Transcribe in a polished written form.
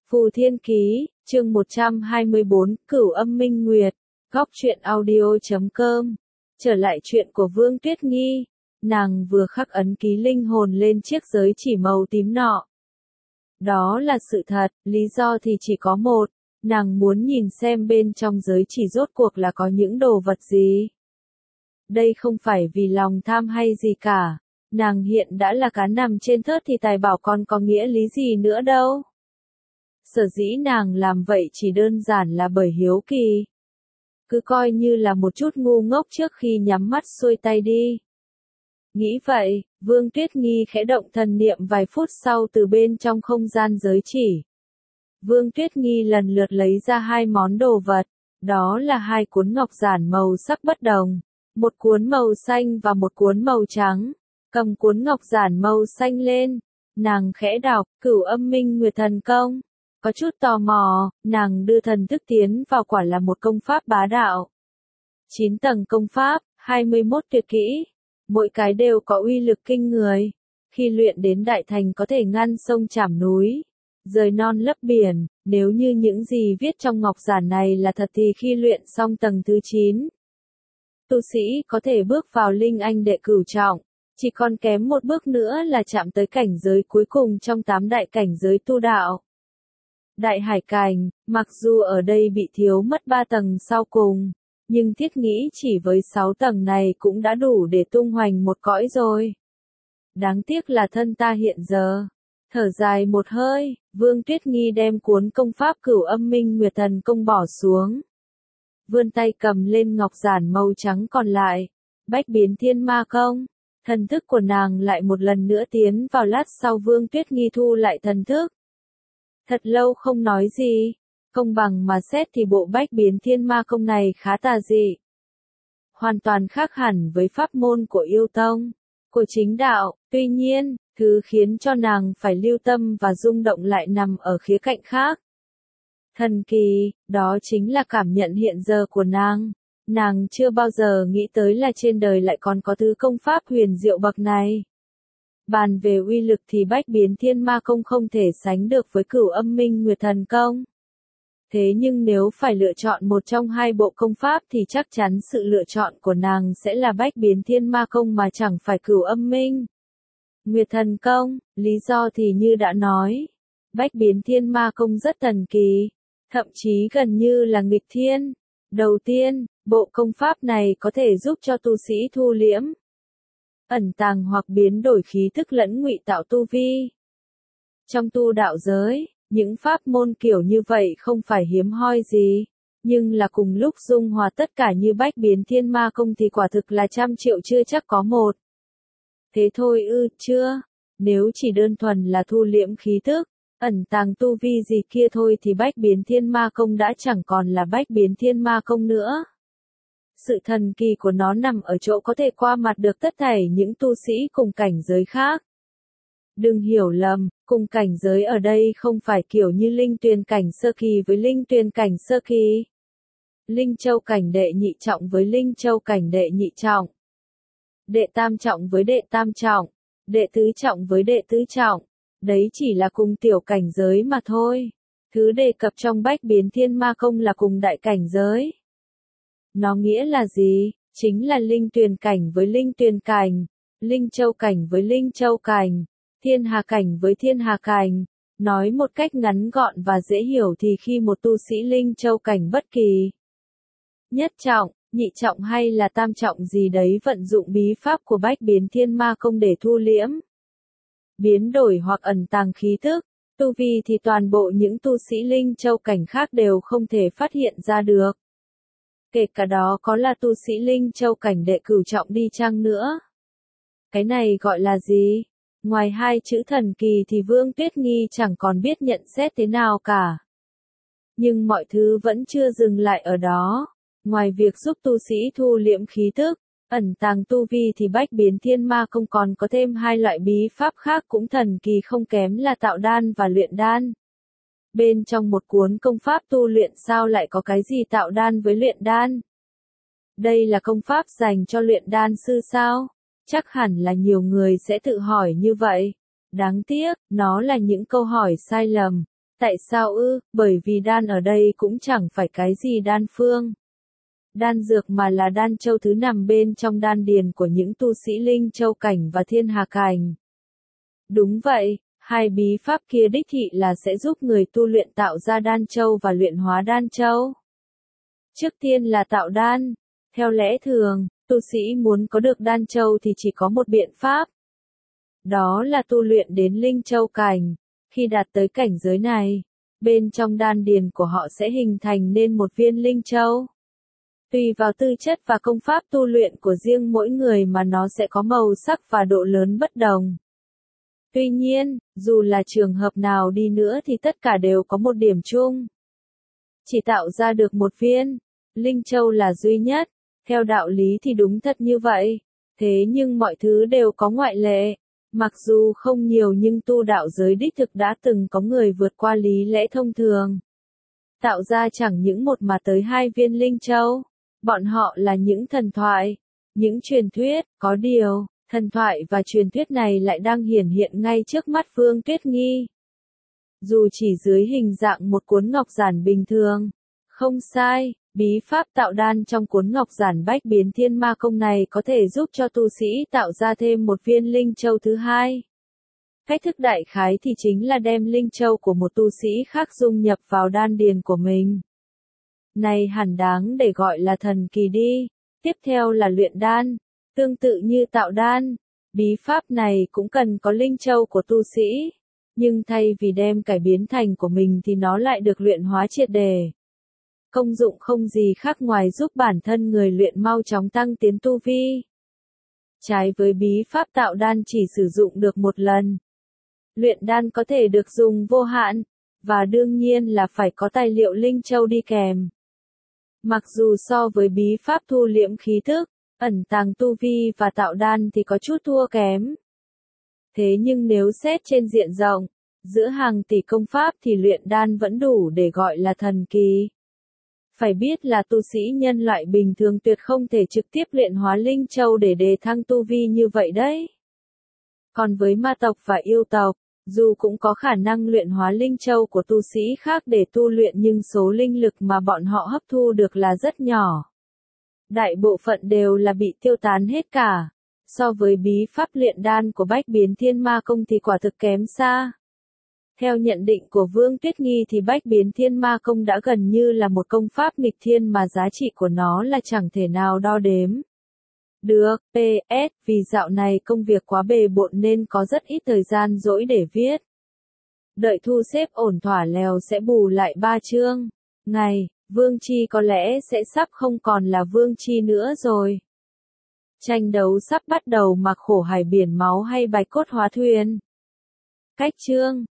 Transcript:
Phù Thiên Ký, chương 124, Cửu Âm Minh Nguyệt, Góc truyện audio.com. Trở lại chuyện của Vương Tuyết Nghi, nàng vừa khắc ấn ký linh hồn lên chiếc giới chỉ màu tím nọ. Đó là sự thật, lý do thì chỉ có một, nàng muốn nhìn xem bên trong giới chỉ rốt cuộc là có những đồ vật gì. Đây không phải vì lòng tham hay gì cả, nàng hiện đã là cá nằm trên thớt thì tài bảo còn có nghĩa lý gì nữa đâu. Sở dĩ nàng làm vậy chỉ đơn giản là bởi hiếu kỳ. Cứ coi như là một chút ngu ngốc trước khi nhắm mắt xuôi tay đi. Nghĩ vậy, Vương Tuyết Nghi khẽ động thần niệm vài phút sau từ bên trong không gian giới chỉ. Vương Tuyết Nghi lần lượt lấy ra hai món đồ vật, đó là hai cuốn ngọc giản màu sắc bất đồng, một cuốn màu xanh và một cuốn màu trắng. Cầm cuốn ngọc giản màu xanh lên, nàng khẽ đọc, Cửu Âm Minh Nguyệt Thần Công. Có chút tò mò, nàng đưa thần thức tiến vào quả là một công pháp bá đạo. 9 tầng công pháp, 21 tuyệt kỹ, mỗi cái đều có uy lực kinh người. Khi luyện đến đại thành có thể ngăn sông chảm núi, rời non lấp biển, nếu như những gì viết trong ngọc giản này là thật thì khi luyện xong tầng thứ 9, tu sĩ có thể bước vào linh anh đệ cửu trọng, chỉ còn kém một bước nữa là chạm tới cảnh giới cuối cùng trong 8 đại cảnh giới tu đạo. Đại hải cảnh, mặc dù ở đây bị thiếu mất 3 tầng sau cùng, nhưng thiết nghĩ chỉ với 6 tầng này cũng đã đủ để tung hoành một cõi rồi. Đáng tiếc là thân ta hiện giờ. Thở dài một hơi, Vương Tuyết Nghi đem cuốn công pháp Cửu Âm Minh Nguyệt Thần Công bỏ xuống. Vươn tay cầm lên ngọc giản màu trắng còn lại, Bách Biến Thiên Ma Công. Thần thức của nàng lại một lần nữa tiến vào lát sau Vương Tuyết Nghi thu lại thần thức. Thật lâu không nói gì, công bằng mà xét thì bộ Bách Biến Thiên Ma Công này khá tà dị. Hoàn toàn khác hẳn với pháp môn của yêu tông, của chính đạo, tuy nhiên, thứ khiến cho nàng phải lưu tâm và rung động lại nằm ở khía cạnh khác. Thần kỳ, đó chính là cảm nhận hiện giờ của nàng. Nàng chưa bao giờ nghĩ tới là trên đời lại còn có thứ công pháp huyền diệu bậc này. Bàn về uy lực thì Bách Biến Thiên Ma Công không thể sánh được với Cửu Âm Minh Nguyệt Thần Công. Thế nhưng nếu phải lựa chọn một trong hai bộ công pháp thì chắc chắn sự lựa chọn của nàng sẽ là Bách Biến Thiên Ma Công mà chẳng phải Cửu Âm Minh Nguyệt Thần Công. Lý do thì như đã nói, Bách Biến Thiên Ma Công rất thần kỳ, thậm chí gần như là nghịch thiên. Đầu tiên, bộ công pháp này có thể giúp cho tu sĩ thu liễm, ẩn tàng hoặc biến đổi khí thức lẫn ngụy tạo tu vi. Trong tu đạo giới, những pháp môn kiểu như vậy không phải hiếm hoi gì, nhưng là cùng lúc dung hòa tất cả như Bách Biến Thiên Ma Công thì quả thực là trăm triệu chưa chắc có một. Thế thôi ư, chưa? Nếu chỉ đơn thuần là thu liễm khí thức, ẩn tàng tu vi gì kia thôi thì Bách Biến Thiên Ma Công đã chẳng còn là Bách Biến Thiên Ma Công nữa. Sự thần kỳ của nó nằm ở chỗ có thể qua mặt được tất thảy những tu sĩ cùng cảnh giới khác. Đừng hiểu lầm, cùng cảnh giới ở đây không phải kiểu như linh tuyền cảnh sơ kỳ với linh tuyền cảnh sơ kỳ. Linh châu cảnh đệ nhị trọng với linh châu cảnh đệ nhị trọng. Đệ tam trọng với đệ tam trọng. Đệ tứ trọng với đệ tứ trọng. Đấy chỉ là cùng tiểu cảnh giới mà thôi. Thứ đề cập trong Bách Biến Thiên Ma Công là cùng đại cảnh giới. Nó nghĩa là gì? Chính là linh tuyền cảnh với linh tuyền cảnh, linh châu cảnh với linh châu cảnh, thiên hà cảnh với thiên hà cảnh. Nói một cách ngắn gọn và dễ hiểu thì khi một tu sĩ linh châu cảnh bất kỳ nhất trọng, nhị trọng hay là tam trọng gì đấy vận dụng bí pháp của Bách Biến Thiên Ma Công để thu liễm, biến đổi hoặc ẩn tàng khí thức, tu vi thì toàn bộ những tu sĩ linh châu cảnh khác đều không thể phát hiện ra được. Kể cả đó có là tu sĩ linh châu cảnh đệ cửu trọng đi chăng nữa. Cái này gọi là gì? Ngoài hai chữ thần kỳ thì Vương Tuyết Nghi chẳng còn biết nhận xét thế nào cả. Nhưng mọi thứ vẫn chưa dừng lại ở đó. Ngoài việc giúp tu sĩ thu liễm khí thức, ẩn tàng tu vi thì Bách Biến Thiên Ma Công còn có thêm hai loại bí pháp khác cũng thần kỳ không kém là tạo đan và luyện đan. Bên trong một cuốn công pháp tu luyện sao lại có cái gì tạo đan với luyện đan? Đây là công pháp dành cho luyện đan sư sao? Chắc hẳn là nhiều người sẽ tự hỏi như vậy. Đáng tiếc, nó là những câu hỏi sai lầm. Tại sao ư? Bởi vì đan ở đây cũng chẳng phải cái gì đan phương. Đan dược mà là đan châu thứ nằm bên trong đan điền của những tu sĩ linh châu cảnh và thiên hà cảnh. Đúng vậy, hai bí pháp kia đích thị là sẽ giúp người tu luyện tạo ra đan châu và luyện hóa đan châu. Trước tiên là tạo đan. Theo lẽ thường, tu sĩ muốn có được đan châu thì chỉ có một biện pháp. Đó là tu luyện đến linh châu cảnh. Khi đạt tới cảnh giới này, bên trong đan điền của họ sẽ hình thành nên một viên linh châu. Tùy vào tư chất và công pháp tu luyện của riêng mỗi người mà nó sẽ có màu sắc và độ lớn bất đồng. Tuy nhiên, dù là trường hợp nào đi nữa thì tất cả đều có một điểm chung. Chỉ tạo ra được một viên linh châu là duy nhất. Theo đạo lý thì đúng thật như vậy. Thế nhưng mọi thứ đều có ngoại lệ. Mặc dù không nhiều nhưng tu đạo giới đích thực đã từng có người vượt qua lý lẽ thông thường. Tạo ra chẳng những một mà tới 2 viên linh châu. Bọn họ là những thần thoại, những truyền thuyết, có điều, thần thoại và truyền thuyết này lại đang hiển hiện ngay trước mắt Vương Tuyết Nghi. Dù chỉ dưới hình dạng một cuốn ngọc giản bình thường. Không sai, bí pháp tạo đan trong cuốn ngọc giản Bách Biến Thiên Ma Công này có thể giúp cho tu sĩ tạo ra thêm một viên linh châu thứ hai. Cách thức đại khái thì chính là đem linh châu của một tu sĩ khác dung nhập vào đan điền của mình. Này hẳn đáng để gọi là thần kỳ đi. Tiếp theo là luyện đan. Tương tự như tạo đan, bí pháp này cũng cần có linh châu của tu sĩ. Nhưng thay vì đem cải biến thành của mình thì nó lại được luyện hóa triệt để. Công dụng không gì khác ngoài giúp bản thân người luyện mau chóng tăng tiến tu vi. Trái với bí pháp tạo đan chỉ sử dụng được một lần. Luyện đan có thể được dùng vô hạn, và đương nhiên là phải có tài liệu linh châu đi kèm. Mặc dù so với bí pháp thu liễm khí thức, ẩn tàng tu vi và tạo đan thì có chút thua kém. Thế nhưng nếu xét trên diện rộng, giữa hàng tỷ công pháp thì luyện đan vẫn đủ để gọi là thần kỳ. Phải biết là tu sĩ nhân loại bình thường tuyệt không thể trực tiếp luyện hóa linh châu để đề thăng tu vi như vậy đấy. Còn với ma tộc và yêu tộc, dù cũng có khả năng luyện hóa linh châu của tu sĩ khác để tu luyện nhưng số linh lực mà bọn họ hấp thu được là rất nhỏ. Đại bộ phận đều là bị tiêu tán hết cả. So với bí pháp luyện đan của Bách Biến Thiên Ma Công thì quả thực kém xa. Theo nhận định của Vương Tuyết Nghi thì Bách Biến Thiên Ma Công đã gần như là một công pháp nghịch thiên mà giá trị của nó là chẳng thể nào đo đếm. Được, PS, vì dạo này công việc quá bề bộn nên có rất ít thời gian rỗi để viết. Đợi thu xếp ổn thỏa lèo sẽ bù lại 3 chương. Ngày, Vương Chi có lẽ sẽ sắp không còn là Vương Chi nữa rồi. Tranh đấu sắp bắt đầu, mặc khổ hải biển máu hay bạch cốt hóa thuyền. Cách chương